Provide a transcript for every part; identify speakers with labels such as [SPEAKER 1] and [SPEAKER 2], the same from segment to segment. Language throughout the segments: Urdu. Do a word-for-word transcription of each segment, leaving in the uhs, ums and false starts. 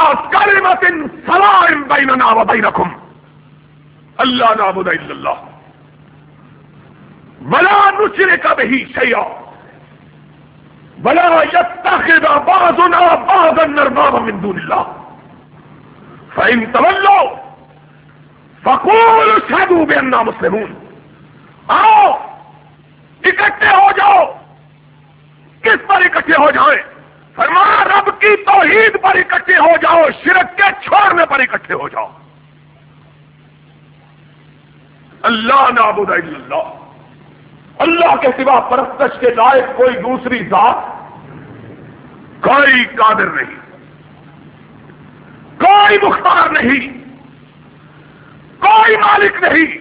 [SPEAKER 1] کلمۃ سواء بیننا وبینکم اللہ نعبد الا اللہ ولا نشرک به شیئا ولا يتخذ بعضنا بعضا اربابا من دون اللہ فإن تولوا فقولوا اشهدوا بأننا مسلمون. آؤ اکٹھے ہو جاؤ. کس پر اکٹھے ہو جائیں؟ فرمایا رب کی توحید پر اکٹھے ہو جاؤ, شرک کے چھوڑنے پر اکٹھے ہو جاؤ. اللہ نعبد الا اللہ, اللہ کے سوا پرستش کے لائق کوئی دوسری ذات کوئی قادر نہیں, کوئی مختار نہیں, کوئی مالک نہیں,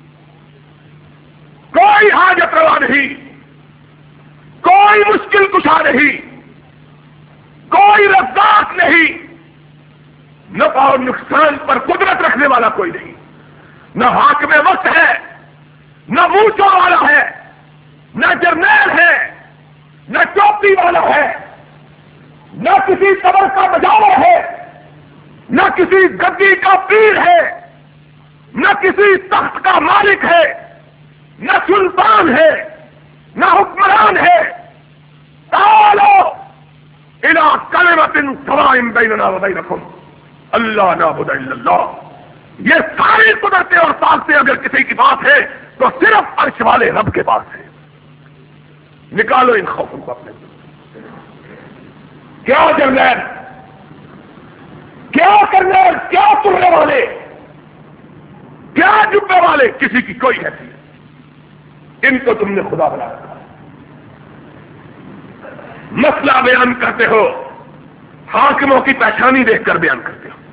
[SPEAKER 1] کوئی حاجت روا نہیں, کوئی مشکل کشا نہیں, کوئی رزاق نہیں, نفع اور نقصان پر قدرت رکھنے والا کوئی نہیں, نہ حاکم وقت ہے, نہ موچوں والا ہے, نہ جرنیل ہے, نہ ٹوپی والا ہے, نہ کسی قبر کا بجاور ہے, نہ کسی گدی کا پیر ہے, نہ کسی تخت کا مالک ہے, نہ سلطان ہے, نہ حکمران ہے. تعالوا الى کلمۃ سواء بیننا وبینکم اللہ نعبد الا اللہ. یہ ساری قدرتیں اور طاقتیں اگر کسی کی پاس ہے تو صرف عرش والے رب کے پاس ہے. نکالو ان خوفوں کو اپنے دل. کیا جرنیل, کیا کرنیل, کیا ترنے والے, کیا جبے والے, کسی کی کوئی حیثیت. ان کو تم نے خدا بنا رکھا. مسئلہ بیان کرتے ہو, حاکموں کی پہچانی دیکھ کر بیان کرتے ہو.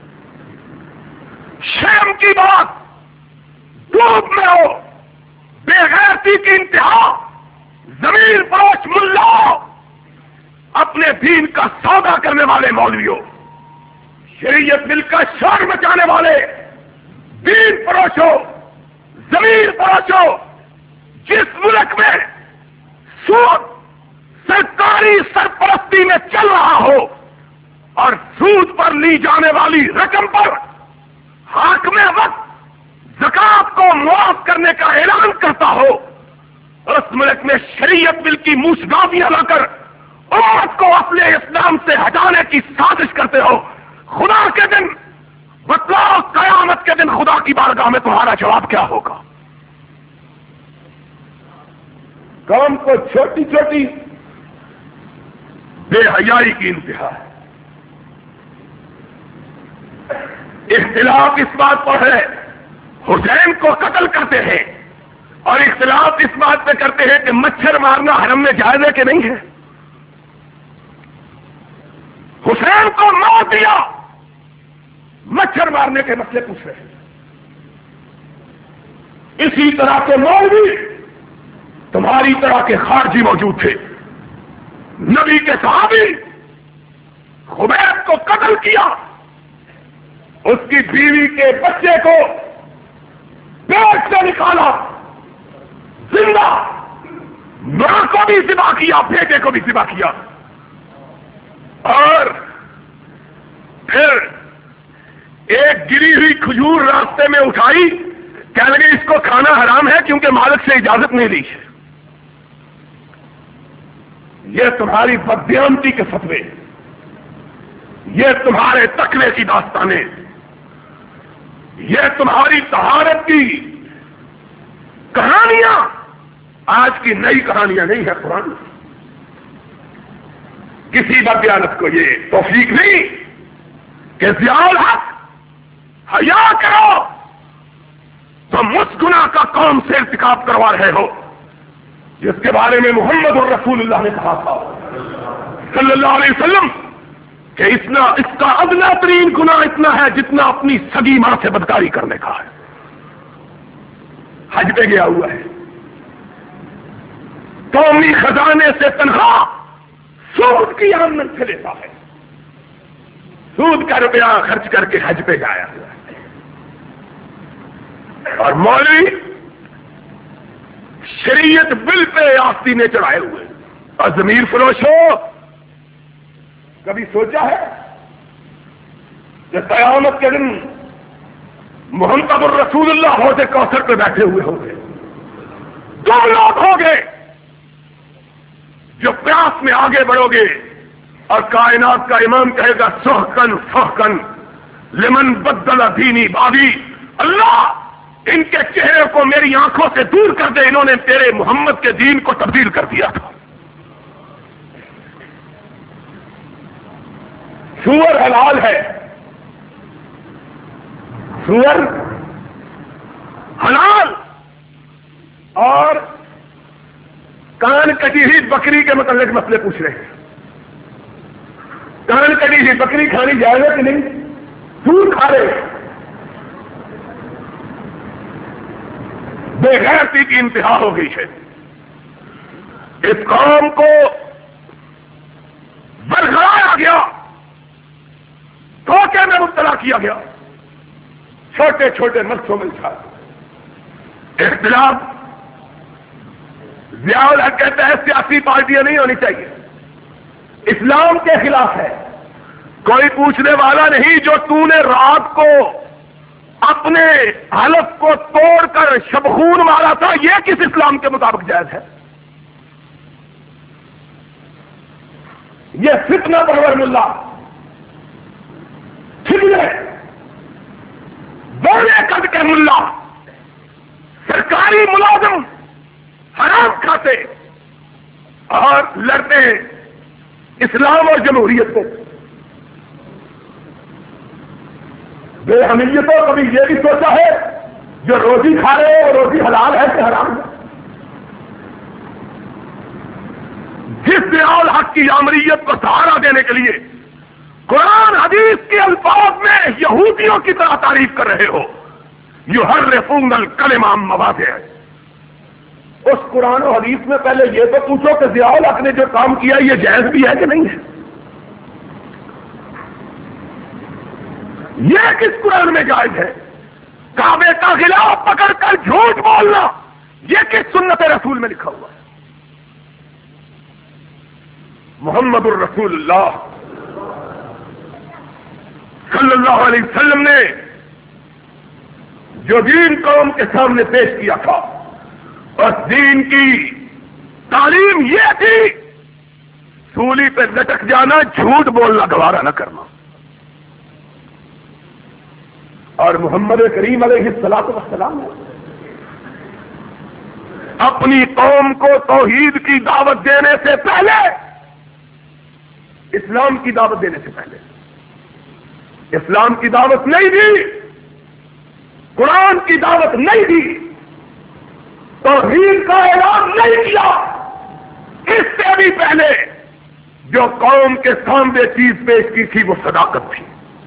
[SPEAKER 1] شرم کی بات, دھوپ میں ہو, بے غیرتی کی انتہا, زمین فروش ملا, اپنے دین کا سودا کرنے والے مولویوں, شریعت مل کر شور مچانے والے دین فروشو, زمین فروشو, جس ملک میں سود سرکاری سرپرستی میں چل رہا ہو اور سود پر لی جانے والی رقم پر حاکم وقت زکات کو معاف کرنے کا اعلان کرتا ہو, اس ملک میں شریعت بل کی موشگافیاں لا کر امت کو اپنے اسلام سے ہٹانے کی سازش کرتے ہو, خدا کے دن بتلاؤ, قیامت کے دن خدا کی بارگاہ میں تمہارا جواب کیا ہوگا؟ قوم کو چھوٹی چھوٹی بے حیائی کی انتہا ہے. اختلاف اس بات پر ہے حسین کو قتل کرتے ہیں, اور اختلاف اس بات پہ کرتے ہیں کہ مچھر مارنا حرم میں جائز ہے کہ نہیں ہے. حسین کو مار دیا, مچھر مارنے کے مسئلے پوچھ رہے ہیں. اسی طرح کے مولوی تمہاری طرح کے خارجی موجود تھے. نبی کے صحابی خبیب کو قتل کیا, اس کی بیوی کے بچے کو پیٹ سے نکالا زندہ, ماں کو بھی ذبح کیا, بیٹے کو بھی ذبح کیا, اور پھر ایک گری ہوئی کھجور راستے میں اٹھائی, کہنے لگے اس کو کھانا حرام ہے کیونکہ مالک سے اجازت نہیں لی. یہ تمہاری بددیانتی کے فتوے, یہ تمہارے تقوی کی داستانیں, یہ تمہاری طہارت کی کہانیاں آج کی نئی کہانیاں نہیں ہے. قرآن کسی بددیانت کو یہ توفیق نہیں کہ ضیاء الحق حیا کرو, تم اس گناہ کا قوم سے ارتکاب کروا رہے ہو جس کے بارے میں محمد الرسول اللہ نے کہا تھا صلی اللہ علیہ وسلم کہ اتنا اس کا ادنا ترین گناہ اتنا ہے جتنا اپنی سگی ماں سے بدکاری کرنے کا ہے. حج پہ گیا ہوا ہے, قومی خزانے سے تنخواہ سود کی آمدن سے لیتا ہے, سود کا روپیہ خرچ کر کے حج پہ گیا ہوا ہے. اور مولوی شریعت بل پہ آستینے چڑھائے ہوئے. اور ضمیر فروش ہو, کبھی سوچا ہے کہ قیامت کے دن محمد الرسول اللہ حوض کوثر پہ بیٹھے ہوئے ہوں گے. دو لوگ ہوں گے جو پیاس میں آگے بڑھو گے اور کائنات کا امام کہے گا سحقن سحقن لمن بدل دینی بابی. اللہ ان کے چہرے کو میری آنکھوں سے دور کر دے، انہوں نے تیرے محمد کے دین کو تبدیل کر دیا تھا. سور حلال ہے، سور حلال، اور کان کٹی ہوئی بکری کے متعلق مسئلے پوچھ رہے ہیں. کان کٹی ہوئی بکری کھانی جائے گا کہ نہیں؟ سور کھا رہے. بے غیرتی کی انتہا ہو گئی ہے. اس قوم کو برگلایا گیا، دھوکے میں مبتلا کیا گیا، چھوٹے چھوٹے نقصوں میں جھا. اختلاف ضیاء الحق کہتا ہے سیاسی پارٹیاں نہیں ہونی چاہیے، اسلام کے خلاف ہے. کوئی پوچھنے والا نہیں جو تو نے رات کو اپنے حلف کو توڑ کر شبخون مارا تھا، یہ کس اسلام کے مطابق جائز ہے؟ یہ فتنہ پرور ملا، فتنے بولے قد کے ملا، سرکاری ملازم حرام کھاتے اور لڑتے ہیں اسلام اور جمہوریت سے. بے حمیتوں کبھی یہ بھی سوچا ہے جو روزی کھا رہے ہیں روزی حلال ہے کہ حرام ہے؟ جس ضیاء الحق کی آمریت کو سہارا دینے کے لیے قرآن حدیث کے الفاظ میں یہودیوں کی طرح تعریف کر رہے ہو، یحرفون الکلم عن مواضعہ، اس قرآن و حدیث میں پہلے یہ تو پوچھو کہ ضیاء الحق نے جو کام کیا یہ جائز بھی ہے کہ نہیں ہے؟ یہ کس قرآن میں جائز ہے؟ کعبے کا غلاف پکڑ کر جھوٹ بولنا یہ کس سنت رسول میں لکھا ہوا ہے؟ محمد الرسول اللہ صلی اللہ علیہ وسلم نے جو دین قوم کے سامنے پیش کیا تھا، اور دین کی تعلیم یہ تھی سولی پہ لٹک جانا، جھوٹ بولنا گوارا نہ کرنا. اور محمد کریم علیہ الصلوۃ والسلام اپنی قوم کو توحید کی دعوت دینے سے پہلے، اسلام کی دعوت دینے سے پہلے اسلام کی دعوت نہیں دی، قرآن کی دعوت نہیں دی، توحید کا اعلان نہیں کیا. اس سے بھی پہلے جو قوم کے سامنے چیز پیش کی تھی وہ صداقت تھی.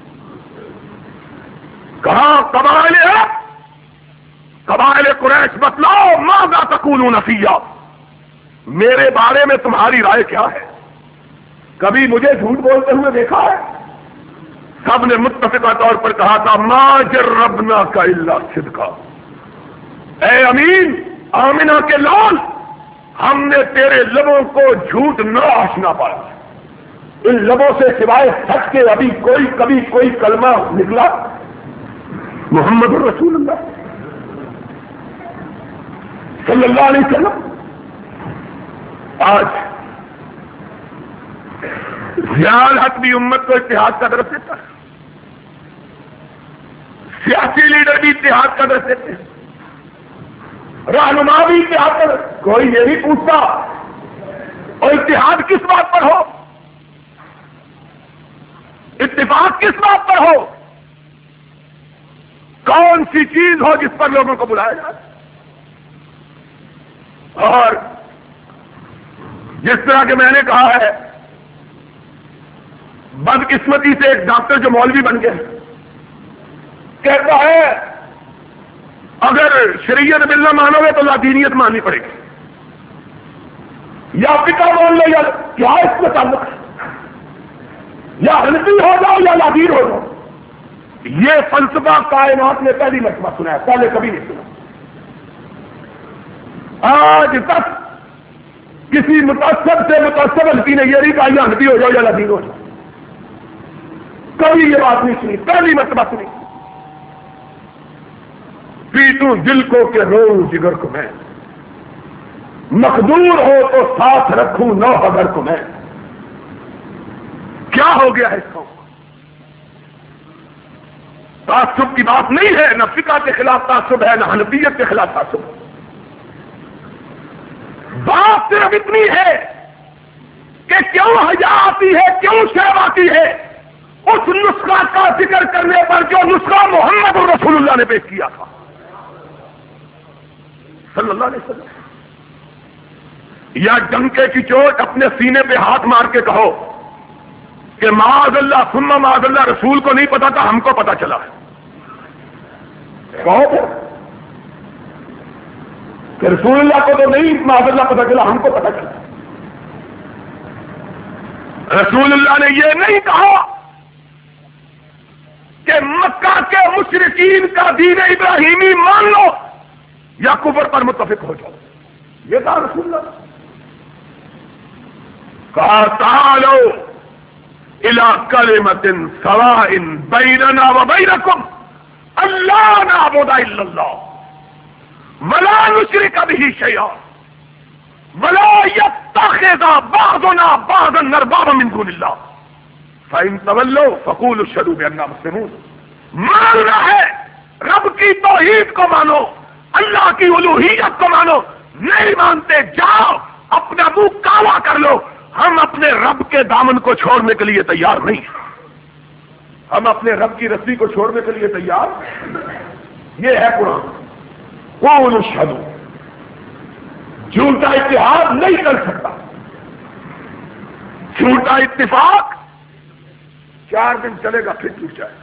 [SPEAKER 1] کہاں قبائل عرب، قبائل قریش بتلاؤ ماذا تقولون فیّا، میرے بارے میں تمہاری رائے کیا ہے؟ کبھی مجھے جھوٹ بولتے ہوئے دیکھا ہے؟ سب نے متفقہ طور پر کہا تھا ما جربناک الا صدقا، اے امین آمنہ کے لال، ہم نے تیرے لبوں کو جھوٹ نہ آشنا پایا. ان لبوں سے سوائے سچ کے ابھی کوئی کبھی کوئی کلمہ نکلا؟ محمد الرسول اللہ صلی اللہ علیہ وسلم آج ضیاء الحق بھی امت کو اتحاد کا درس دیتا ہے، سیاسی لیڈر بھی اتحاد کا درس دیتے ہیں، رہنما بھی اتحاد کا درس. کوئی یہ نہیں پوچھتا اور اتحاد کس بات پر ہو، اتفاق کس بات پر ہو، کون سی چیز ہو جس پر لوگوں کو بلایا جائے. اور جس طرح کہ میں نے کہا ہے، بدقسمتی سے ایک ڈاکٹر جو مولوی بن گئے کہتا ہے اگر شریعت باللہ مانو گے تو لادینیت ماننی پڑے گی، یا فقہ مان لو، یا کیا اس میں تعلق ہے، یا حنفی ہو جاؤ یا لادین ہو جاؤ. یہ فلسفہ کائنات نے پہلی مرتبہ سنا ہے، پہلے کبھی نہیں سنا. آج تک کسی متعصب سے متعصب حنفی نے یہ نہیں کہا یا حنفی ہو جاؤ یا لادین ہو جاؤ. کبھی یہ بات نہیں سنی، پہلی مرتبہ سنی. پیٹوں دل کو کہ رو جگر کو میں، مقدور ہو تو ساتھ رکھوں نو حضر کو میں. کیا ہو گیا ہے اس کو؟ تعصب کی بات نہیں ہے، نہ فقہ کے خلاف تعصب ہے، نہ حنفیت کے خلاف تعصب ہے. بات صرف اتنی ہے کہ کیوں حیا آتی ہے، کیوں شرم آتی ہے اس نسخہ کا ذکر کرنے پر جو نسخہ محمد رسول اللہ نے پیش کیا تھا صلی اللہ علیہ وسلم. یا ڈنکے کی چوٹ اپنے سینے پہ ہاتھ مار کے کہو کہ معاذ اللہ ثم معاذ اللہ رسول کو نہیں پتا تھا، ہم کو پتا چلا ہے. کہو کہ رسول اللہ کو تو نہیں معاذ اللہ پتا چلا، ہم کو پتا چلا. رسول اللہ نے یہ نہیں کہا کہ مکہ کے مشرکین کا دین ابراہیمی مان لو یا کفر پر متفق ہو جاؤ. یہ کہا رسول اللہ. کہا تعالوا الى کلمۃ سواء بیننا وبینکم الا نعبد الا اللہ ولا نشرک به شیئا ولا يتخذ بعضنا بعضا اربابا من دون اللہ فإن تولوا فقولوا اشهدوا بأننا مسلمون. ماننا ہے رب کی توحید کو مانو، اللہ کی الوہیت کو مانو. نہیں مانتے جاؤ اپنا منہ کالا کر لو، ہم اپنے رب کے دامن کو چھوڑنے کے لیے تیار نہیں ہیں. ہم اپنے رب کی رسی کو چھوڑنے کے لیے تیار. یہ ہے قرآن. قولوا اشهدوا. جھوٹا اتحاد نہیں کر سکتا. جھوٹا اتفاق چار دن چلے گا پھر ٹوٹ جائے.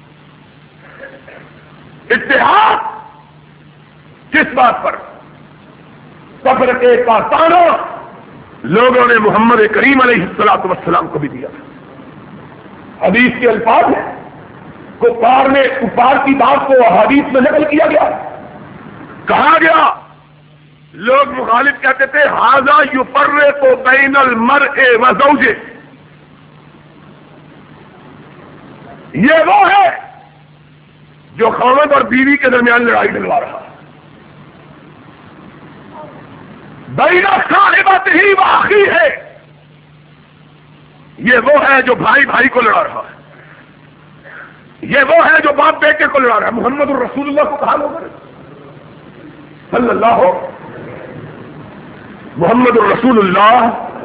[SPEAKER 1] اتحاد کس بات پر؟ قبر کے پاسانوں لوگوں نے محمد کریم علیہ الصلوۃ والسلام کو بھی دیا. حدیث کے الفاظ ہیں، کفار نے کفار کی بات کو حدیث میں نقل کیا گیا. کہا گیا لوگ مخالف کہتے تھے ھذا یفرق بین المرء وزوجہ. یہ وہ ہے جو خاوند اور بیوی کے درمیان لڑائی ڈلوا رہا ہے. بین صاحبتہ و اخیہ ہے. یہ وہ ہے جو بھائی بھائی کو لڑا رہا ہے. یہ وہ ہے جو باپ بیٹے کو لڑا رہا ہے. محمد الرسول اللہ کو کہا لوگوں نے صلی اللہ ہو محمد الرسول اللہ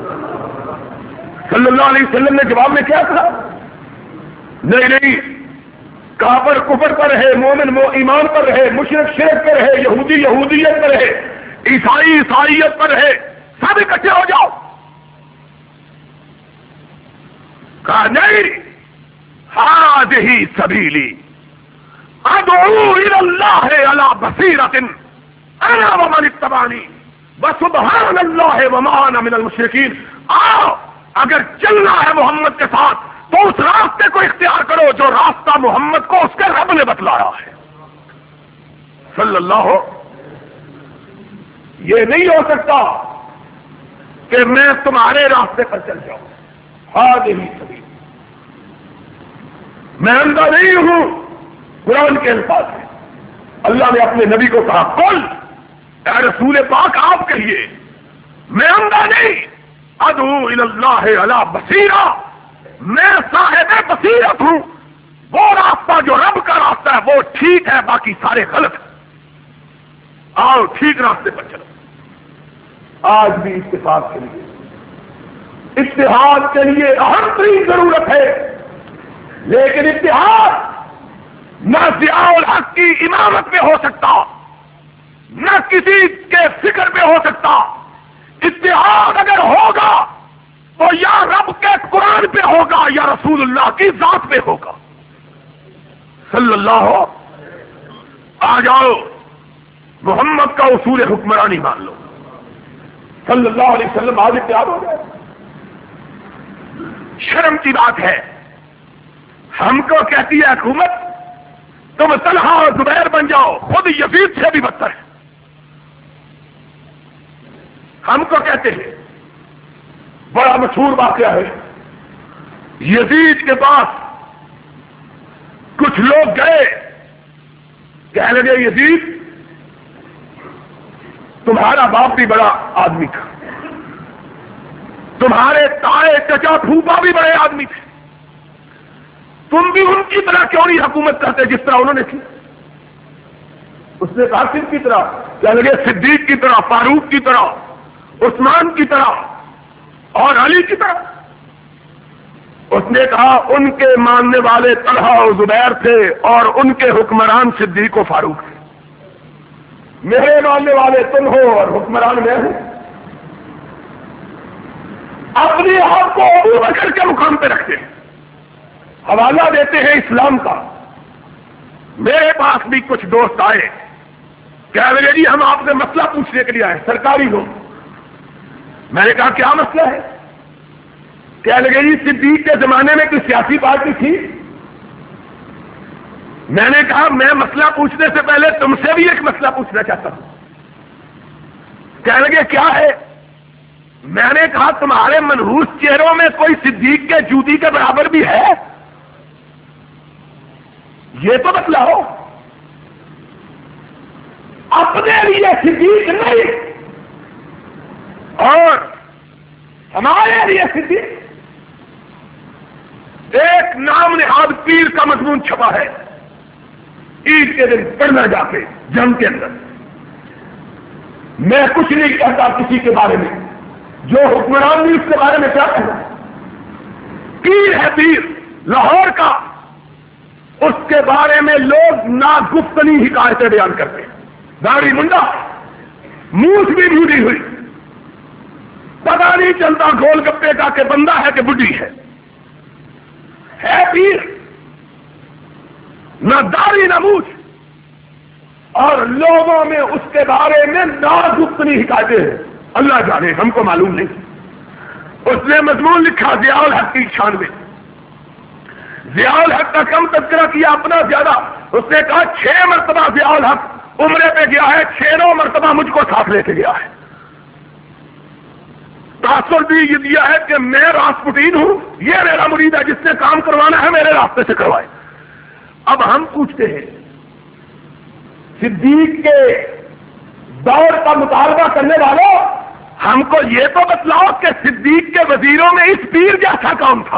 [SPEAKER 1] صلی اللہ علیہ وسلم نے جواب میں کیا کہا؟ نہیں نہیں، کافر کفر پر رہے، مومن مو ایمان پر رہے، مشرک شرک پر رہے، یہودی یہودیت پر رہے، عیسائی عیسائیت پر رہے، سب اکٹھے ہو جاؤ. کہا نہیں، ھذہ سبیلی ادعو الی اللہ علی بصیرۃ انا ومن اتبعنی وسبحان اللہ وما انا من المشرکین. آؤ اگر چلنا ہے محمد کے ساتھ تو اس راستے کو اختیار کرو جو راستہ محمد کو اس کے رب نے بتلایا ہے صلی اللہ. یہ نہیں ہو سکتا کہ میں تمہارے راستے پر چل جاؤں. ھذہ سبیل. میں اندھا نہیں ہوں. قرآن کے الفاظ ہیں. اللہ نے اپنے نبی کو کہا قل، اے رسول پاک آپ کہیے میں اندھا نہیں، ادعو الی اللہ علی بصیرہ، میں صاحب بصیرت ہوں. وہ راستہ جو رب کا راستہ ہے وہ ٹھیک ہے، باقی سارے غلط ہیں. آؤ ٹھیک راستے پر چلو. آج بھی اتفاق کے لیے اتحاد کے لیے اہم ترین ضرورت ہے، لیکن اتحاد نہ ضیاء الحق کی امامت میں ہو سکتا، نہ کسی کے فکر میں ہو سکتا. اتحاد اگر ہوگا تو یا رب کے قرآن پہ ہوگا یا رسول اللہ کی ذات پہ ہوگا صلی اللہ. آ جاؤ محمد کا اصول حکمرانی مان لو صلی اللہ علیہ وسلم. آج اتحاد ہو گیا. شرم کی بات ہے، ہم کو کہتی ہے حکومت تم طلحہ اور زبیر بن جاؤ، خود یزید سے بھی بدتر ہے. ہم کو کہتے ہیں، بڑا مشہور واقعہ ہے، یزید کے پاس کچھ لوگ گئے کہنے لگے یزید تمہارا باپ بھی بڑا آدمی تھا، تمہارے تائے چچا پھوپا بھی بڑے آدمی تھے، تم بھی ان کی طرح کیوں نہیں حکومت کرتے جس طرح انہوں نے کی؟ اس نے کہا کس کی طرح؟ کہنے لگے صدیق کی طرح، فاروق کی طرح، عثمان کی طرح اور علی کی طرح۔ اس نے کہا ان کے ماننے والے طلحہ اور زبیر تھے اور ان کے حکمران صدیق و فاروق تھے، میرے ماننے والے تم ہو اور حکمران میں ہوں۔ اپنے آپ کو ابو بکر کے مقام پہ رکھتے ہیں، حوالہ دیتے ہیں اسلام کا۔ میرے پاس بھی کچھ دوست آئے، کہہ لگے جی ہم آپ سے مسئلہ پوچھنے کے لیے آئے، سرکاری لوگ۔ میں نے کہا کیا مسئلہ ہے؟ کہہ لگے جی صدیق کے زمانے میں کوئی سیاسی پارٹی تھی؟ میں نے کہا میں مسئلہ پوچھنے سے پہلے تم سے بھی ایک مسئلہ پوچھنا چاہتا ہوں۔ کہہ لگے کیا ہے؟ میں نے کہا تمہارے منحوس چہروں میں کوئی صدیق کے جوتی کے برابر بھی ہے؟ یہ تو بتلاؤ۔ اپنے لیے صدیق نہیں اور ہمارے لیے صدیق، ایک نام نہاد پیر کا مضمون چھپا ہے، عید کے دن پڑھنا جا کے جنگ کے اندر۔ میں کچھ نہیں کہتا کسی کے بارے میں، جو حکمران بھی اس کے بارے میں کیا کہنا ہے، پیر ہے پیر لاہور کا، اس کے بارے میں لوگ ناگفتنی حکایتیں بیان کرتے ہیں، داڑھی منڈا، منھ بھی بھوری ہوئی، پتا نہیں چلتا گول گپے کا کہ بندہ ہے کہ بڈھی ہے ہے پیر، نہ داڑھی نہ مونچھ، اور لوگوں میں اس کے بارے میں ناگفتنی حکایتیں ہیں، اللہ جانے ہم کو معلوم نہیں۔ اس نے مضمون لکھا ضیاء الحق کی شان میں، ضیاء الحق کا کم تذکرہ کیا اپنا زیادہ۔ اس نے کہا چھ مرتبہ ضیاء الحق عمرے پہ گیا ہے، چھ نو مرتبہ مجھ کو ساتھ لے کے گیا ہے۔ تاثر بھی یہ دیا ہے کہ میں راسپوٹین ہوں، یہ میرا مرید ہے، جس نے کام کروانا ہے میرے راستے سے کروائے۔ اب ہم پوچھتے ہیں صدیق کے دور کا مطالبہ کرنے والوں، ہم کو یہ تو بتلاؤ کہ صدیق کے وزیروں میں اس پیر جیسا کام تھا؟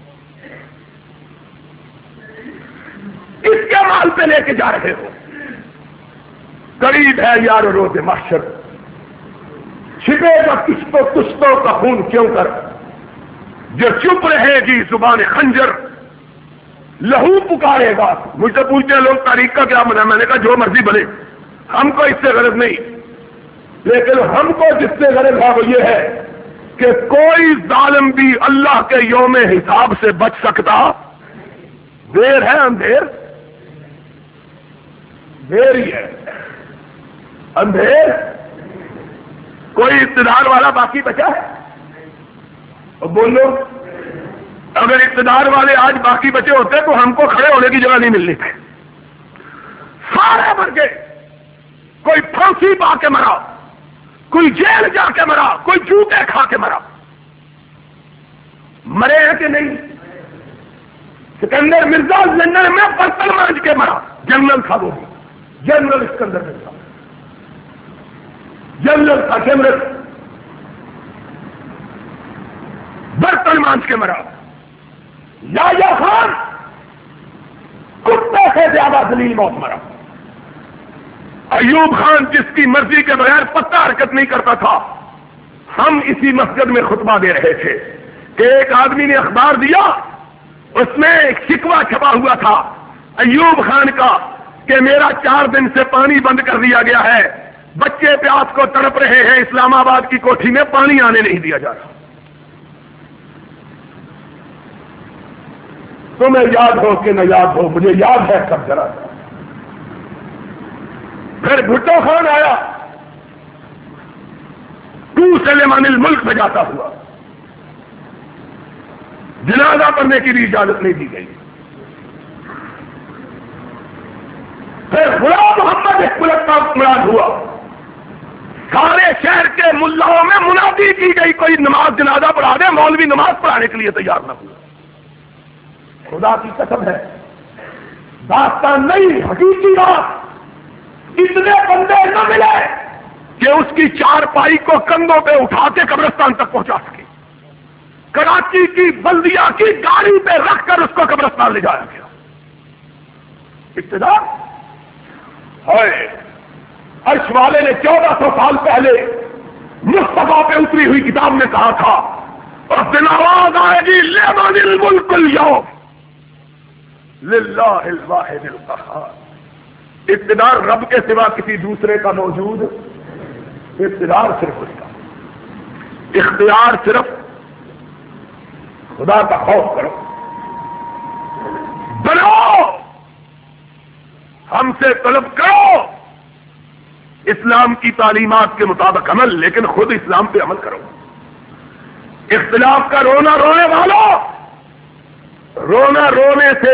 [SPEAKER 1] اس کے مال پہ لے کے جا رہے ہو؟ قریب ہے یار روز محشر، چھپے گا کشتوں کشتوں کا خون کیوں کر، جو چپ رہے گی زبان خنجر لہو پکارے گا۔ مجھ سے پوچھتے ہیں لوگ تاریخ کا کیا بنا، میں نے کہا جو مرضی بنے، ہم کو اس سے غرض نہیں، لیکن ہم کو جس سے غرض ہے وہ یہ ہے کہ کوئی ظالم بھی اللہ کے یوم حساب سے بچ سکتا؟ دیر ہے اندھیر، دیر ہی ہے اندھیر۔ کوئی اقتدار والا باقی بچا ہے؟ بولو، اگر اقتدار والے آج باقی بچے ہوتے تو ہم کو کھڑے ہونے کی جگہ نہیں ملنی تھی، سارے مر گئے۔ کوئی پھانسی پا کے مرا، کوئی جیل جا کے مرا، کوئی جوتے کھا کے مرا، مرے ہیں کہ نہیں؟ سکندر مرزا لندن میں برتن مانج کے مرا، جنرل تھا وہ، جنرل سکندر مرزا، جنرل تھا جنرل، برتن مانج کے مرا۔ یحییٰ خان کتے سے زیادہ ذلیل موت مرا۔ ایوب خان جس کی مرضی کے بغیر پتا حرکت نہیں کرتا تھا، ہم اسی مسجد میں خطبہ دے رہے تھے کہ ایک آدمی نے اخبار دیا، اس میں ایک شکوہ چھپا ہوا تھا ایوب خان کا کہ میرا چار دن سے پانی بند کر دیا گیا ہے، بچے پیاس کو تڑپ رہے ہیں، اسلام آباد کی کوٹھی میں پانی آنے نہیں دیا جا رہا۔ تمہیں یاد ہو کہ نہ یاد ہو، مجھے یاد ہے سب ذرا۔ پھر بھٹو خان آیا، تو سلیمان الملک میں جاتا ہوا، جنازہ پڑھنے کی بھی اجازت نہیں دی گئی۔ پھر غلام محمد اقبال کا مراد ہوا، سارے شہر کے ملاؤں میں منادی کی گئی کوئی نماز جنازہ پڑھا دے، مولوی نماز پڑھانے کے لیے تیار نہ ہوا۔ خدا کی قسم ہے داستان نہیں، حقیقی بات، اتنے بندے نہ ملے کہ اس کی چار پائی کو کندھوں پہ اٹھا کے قبرستان تک پہنچا سکے. کراچی کی بلدیہ کی گاڑی پہ رکھ کر اس کو قبرستان لے جایا گیا. ابتدا ہے عرش والے نے چودہ سو سال پہلے مصطفیٰ پہ اتری ہوئی کتاب میں کہا تھا اور دن آواز آئے گی لمن الملک اليوم للہ الواحد القہار. اقتدار رب کے سوا کسی دوسرے کا موجود، اقتدار صرف اس کا. اختیار صرف خدا کا خوف کرو، بنو، ہم سے طلب کرو اسلام کی تعلیمات کے مطابق عمل، لیکن خود اسلام پہ عمل کرو. اختلاف کا رونا رونے والوں، رونا رونے سے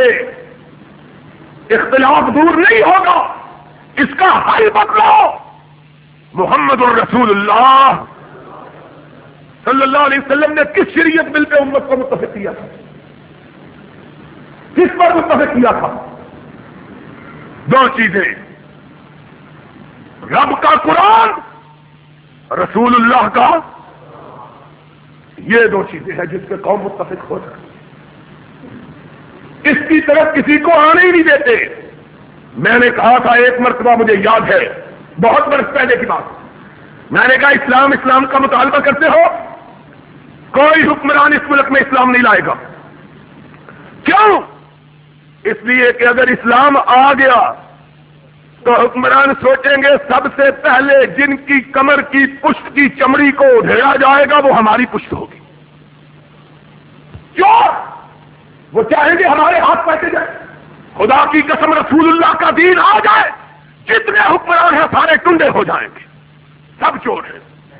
[SPEAKER 1] اختلاف دور نہیں ہوگا، اس کا حل بدلو. محمد الرسول اللہ صلی اللہ علیہ وسلم نے کس شریعت بل پہ امت کو متفق کیا تھا؟ کس پر متفق کیا تھا؟ دو چیزیں، رب کا قرآن، رسول اللہ کا، یہ دو چیزیں ہیں جس پہ قوم متفق ہو سکتی. اس کی طرف کسی کو آنے ہی نہیں دیتے. میں نے کہا تھا ایک مرتبہ، مجھے یاد ہے بہت برس پہلے کی بات، میں نے کہا اسلام اسلام کا مطالبہ کرتے ہو، کوئی حکمران اس ملک میں اسلام نہیں لائے گا. کیوں؟ اس لیے کہ اگر اسلام آ گیا تو حکمران سوچیں گے سب سے پہلے جن کی کمر کی پشت کی چمڑی کو ڈھیڑا جائے گا وہ ہماری پشت ہوگی. کیوں؟ وہ چاہیں گے ہمارے ہاتھ پیسے جائے. خدا کی قسم رسول اللہ کا دین آ جائے، جتنے حکمران ہیں سارے ٹنڈے ہو جائیں گے، سب چور ہیں.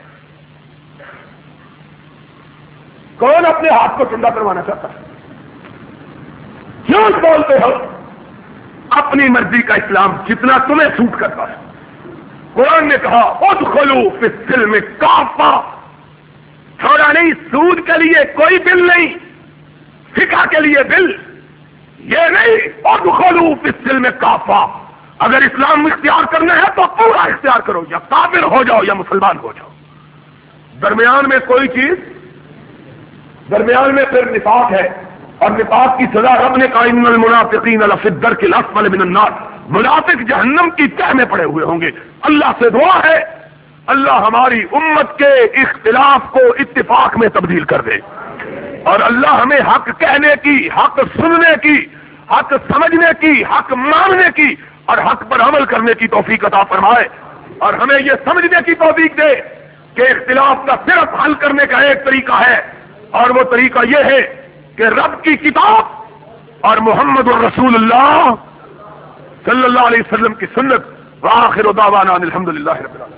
[SPEAKER 1] کون اپنے ہاتھ کو ٹنڈا کروانا چاہتا ہے؟ کیوں بولتے ہو؟ اپنی مرضی کا اسلام جتنا تمہیں سوٹ کرتا ہے. قرآن نے کہا ادخلوا فی السلم کافہ، تھوڑا نہیں، سود کے لیے کوئی بل نہیں، فقہ کے لیے بل یہ نہیں. ادخلوا فی السلم کافہ، اگر اسلام اختیار کرنا ہے تو پورا اختیار کرو، یا کافر ہو جاؤ یا مسلمان ہو جاؤ. درمیان میں کوئی چیز، درمیان میں پھر نفاق ہے، اور نفاق کی سزا رب نے کہا ان المنافقین لفی الدرک الاسفل من النار، منافق جہنم کی تہ میں پڑے ہوئے ہوں گے. اللہ سے دعا ہے اللہ ہماری امت کے اختلاف کو اتفاق میں تبدیل کر دے، اور اللہ ہمیں حق کہنے کی، حق سننے کی، حق سمجھنے کی، حق ماننے کی اور حق پر عمل کرنے کی توفیق عطا فرمائے. اور ہمیں یہ سمجھنے کی توفیق دے کہ اختلاف کا صرف حل کرنے کا ایک طریقہ ہے، اور وہ طریقہ یہ ہے کہ رب کی کتاب اور محمد الرسول اللہ صلی اللہ علیہ وسلم کی سنت. وآخر دعوانا الحمدللہ رب العالمین.